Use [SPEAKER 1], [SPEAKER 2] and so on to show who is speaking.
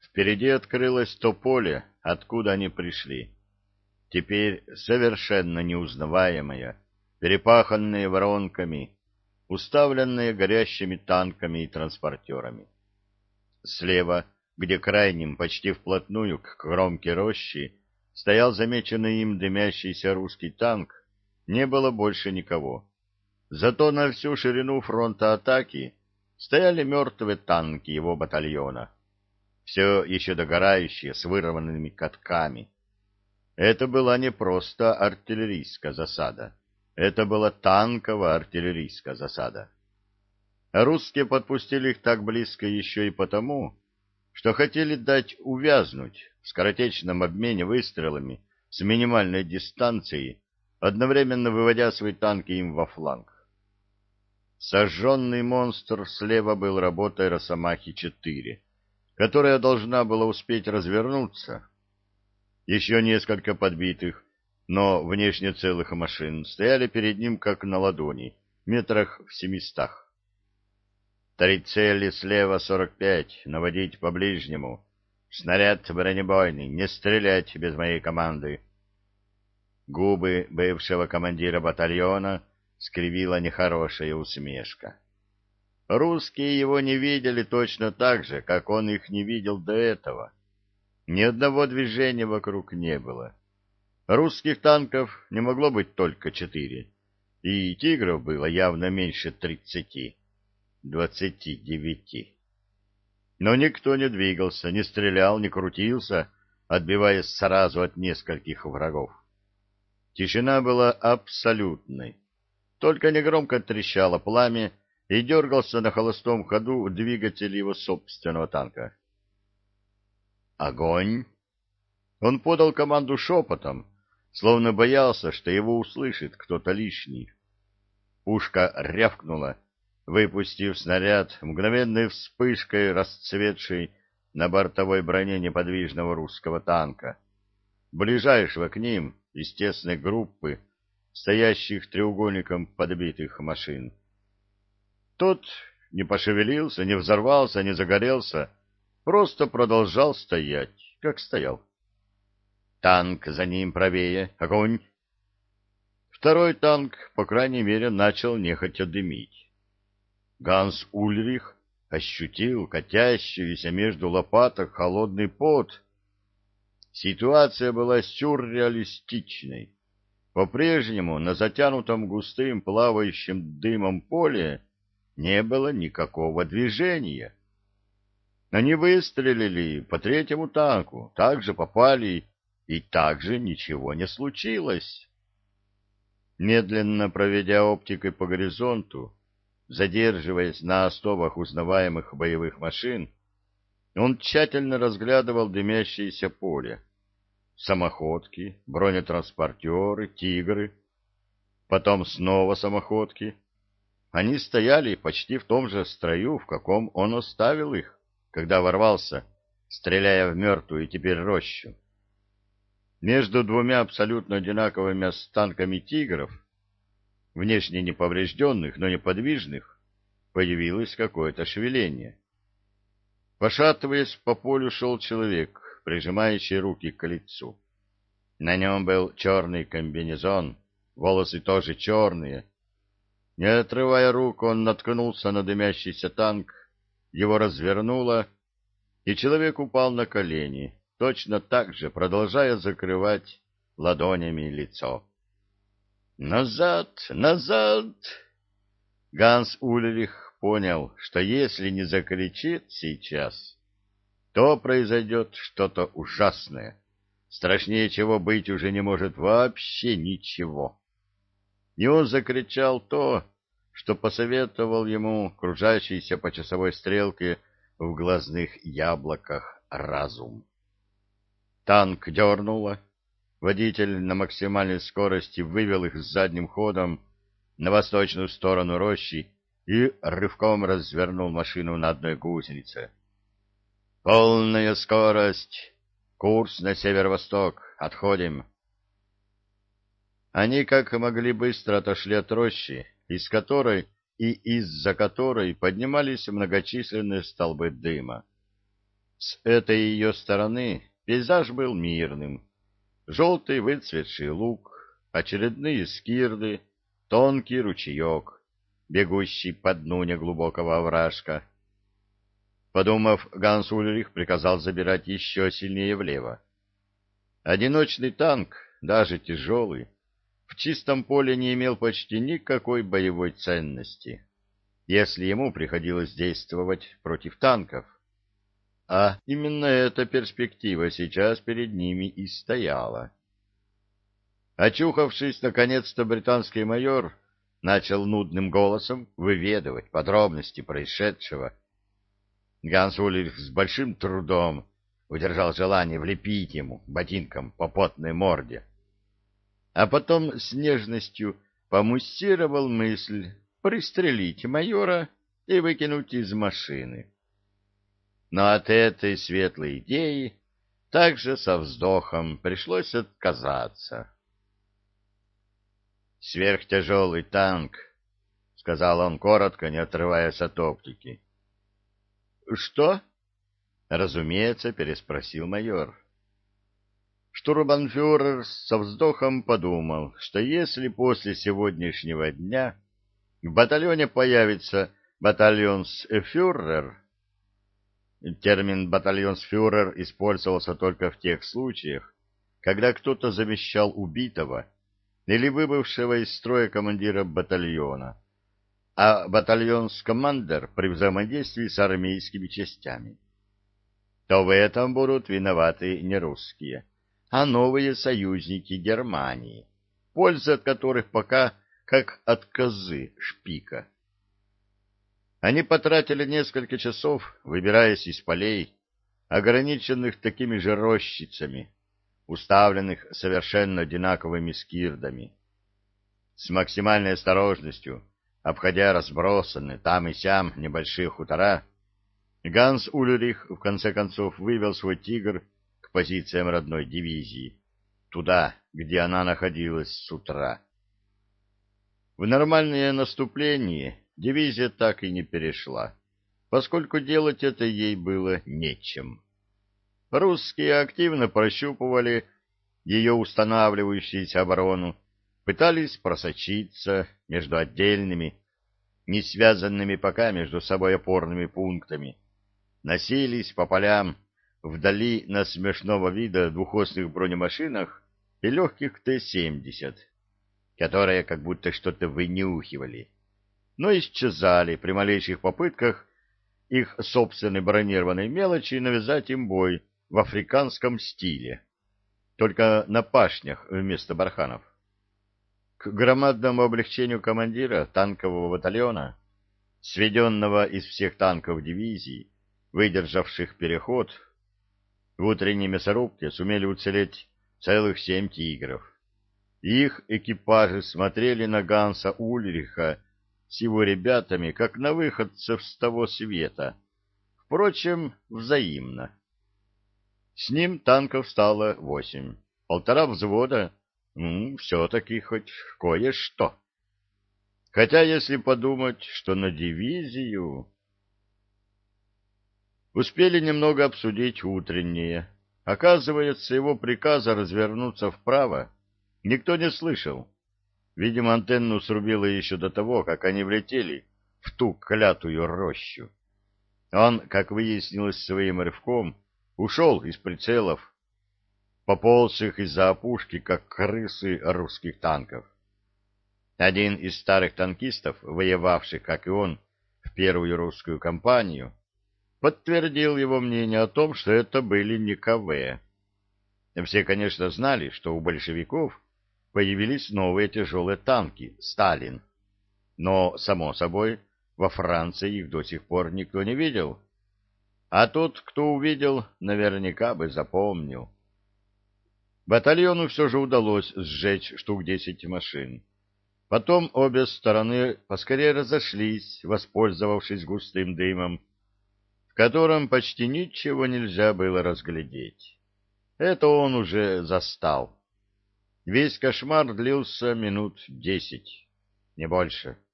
[SPEAKER 1] Впереди открылось то поле, откуда они пришли. Теперь совершенно неузнаваемое, перепаханное воронками, уставленное горящими танками и транспортерами. Слева, где крайним, почти вплотную к кромке рощи, стоял замеченный им дымящийся русский танк, не было больше никого. Зато на всю ширину фронта атаки стояли мертвые танки его батальона, все еще догорающие, с вырванными катками. Это была не просто артиллерийская засада, это была танково-артиллерийская засада. А русские подпустили их так близко еще и потому, что хотели дать увязнуть в скоротечном обмене выстрелами с минимальной дистанцией, одновременно выводя свои танки им во фланг. Сожженный монстр слева был работой Росомахи-4, которая должна была успеть развернуться. Еще несколько подбитых, но внешне целых машин стояли перед ним как на ладони, метрах в 700. Три цели слева 45, наводить по ближнему. Снаряд бронебойный, не стрелять без моей команды. Губы бывшего командира батальона скривила нехорошая усмешка. Русские его не видели точно так же, как он их не видел до этого. Ни одного движения вокруг не было. Русских танков не могло быть только 4, и «Тигров» было явно меньше 30. 29. Но никто не двигался, не стрелял, не крутился, отбиваясь сразу от нескольких врагов. Тишина была абсолютной. Только негромко трещало пламя и дергался на холостом ходу двигатель его собственного танка. «Огонь!» Он подал команду шепотом, словно боялся, что его услышит кто-то лишний. Пушка рявкнула, выпустив снаряд мгновенной вспышкой, расцветшей на бортовой броне неподвижного русского танка, ближайшего к ним из тесной группы, стоящих треугольником подбитых машин. Тот не пошевелился, не взорвался, не загорелся, просто продолжал стоять, как стоял. Танк за ним правее. Огонь! Второй танк, по крайней мере, начал нехотя дымить. Ганс Ульрих ощутил катящийся между лопаток холодный пот. Ситуация была сюрреалистичной. По-прежнему на затянутом густым плавающим дымом поле не было никакого движения. Они выстрелили по третьему танку, также попали, и также ничего не случилось. Медленно проведя оптикой по горизонту, задерживаясь на остовах узнаваемых боевых машин, он тщательно разглядывал дымящееся поле. Самоходки, бронетранспортеры, «Тигры». Потом снова самоходки. Они стояли почти в том же строю, в каком он оставил их, когда ворвался, стреляя в мертвую теперь рощу. Между двумя абсолютно одинаковыми останками «Тигров», внешне неповрежденных, но неподвижных, появилось какое-то шевеление. Пошатываясь, по полю шел человек, прижимающий руки к лицу. На нем был черный комбинезон, волосы тоже черные. Не отрывая рук, он наткнулся на дымящийся танк, его развернуло, и человек упал на колени, точно так же продолжая закрывать ладонями лицо. «Назад! Назад!» Ганс Ульрих понял, что если не закричит сейчас, то произойдет что-то ужасное, страшнее чего быть уже не может вообще ничего. И он закричал то, что посоветовал ему кружащийся по часовой стрелке в глазных яблоках разум. Танк дернуло. Водитель на максимальной скорости вывел их с задним ходом на восточную сторону рощи и рывком развернул машину на одной гусенице. «Полная скорость! Курс на северо-восток! Отходим!» Они как могли быстро отошли от рощи, из которой и из-за которой поднимались многочисленные столбы дыма. С этой ее стороны пейзаж был мирным. Желтый выцветший луг, очередные скирды, тонкий ручеек, бегущий по дну неглубокого овражка. Подумав, Ганс Ульрих приказал забирать еще сильнее влево. Одиночный танк, даже тяжелый, в чистом поле не имел почти никакой боевой ценности, если ему приходилось действовать против танков. А именно эта перспектива сейчас перед ними и стояла. Очухавшись, наконец-то британский майор начал нудным голосом выведывать подробности происшедшего. Ганс Ульрих с большим трудом удержал желание влепить ему ботинком по потной морде, а потом с нежностью помуссировал мысль пристрелить майора и выкинуть из машины. Но от этой светлой идеи также со вздохом пришлось отказаться. «Сверхтяжелый танк», — сказал он коротко, не отрываясь от оптики. «Что?» — разумеется, переспросил майор. Штурмбанфюрер со вздохом подумал, что если после сегодняшнего дня в батальоне появится батальонсфюрер, термин батальонсфюрер использовался только в тех случаях, когда кто-то замещал убитого или выбывшего из строя командира батальона, а батальонскомандер при взаимодействии с армейскими частями, то в этом будут виноваты не русские, а новые союзники Германии, польза от которых пока как от козы шпика. Они потратили несколько часов, выбираясь из полей, ограниченных такими же рощицами, уставленных совершенно одинаковыми скирдами. С максимальной осторожностью, обходя разбросанные там и сям небольшие хутора, Ганс Ульрих в конце концов вывел свой «Тигр» к позициям родной дивизии, туда, где она находилась с утра. В нормальное наступление дивизия так и не перешла, поскольку делать это ей было нечем. Русские активно прощупывали ее устанавливающуюся оборону, пытались просочиться между отдельными, не связанными пока между собой опорными пунктами, носились по полям вдали на смешного вида двухосных бронемашинах и легких Т-70, которые как будто что-то вынюхивали, но исчезали при малейших попытках их собственной бронированной мелочи навязать им бой в африканском стиле, только на пашнях вместо барханов. К громадному облегчению командира танкового батальона, сведенного из всех танков дивизии, выдержавших переход, в утренней мясорубке сумели уцелеть целых 7 «Тигров». Их экипажи смотрели на Ганса Ульриха с его ребятами, как на выходцев с того света, впрочем, взаимно. С ним танков стало 8, 1,5 взвода, все-таки хоть кое-что. Хотя, если подумать, что на дивизию... Успели немного обсудить утреннее. Оказывается, его приказа развернуться вправо никто не слышал. Видимо, антенну срубило еще до того, как они влетели в ту клятую рощу. Он, как выяснилось своим рывком, ушел из прицелов, поползших из-за опушки, как крысы русских танков. Один из старых танкистов, воевавших, как и он, в первую русскую кампанию, подтвердил его мнение о том, что это были не КВ. Все, конечно, знали, что у большевиков появились новые тяжелые танки «Сталин», но, само собой, во Франции их до сих пор никто не видел. А тот, кто увидел, наверняка бы запомнил. Батальону все же удалось сжечь штук 10 машин. Потом обе стороны поскорее разошлись, воспользовавшись густым дымом, в котором почти ничего нельзя было разглядеть. Это он уже застал. Весь кошмар длился минут 10, не больше.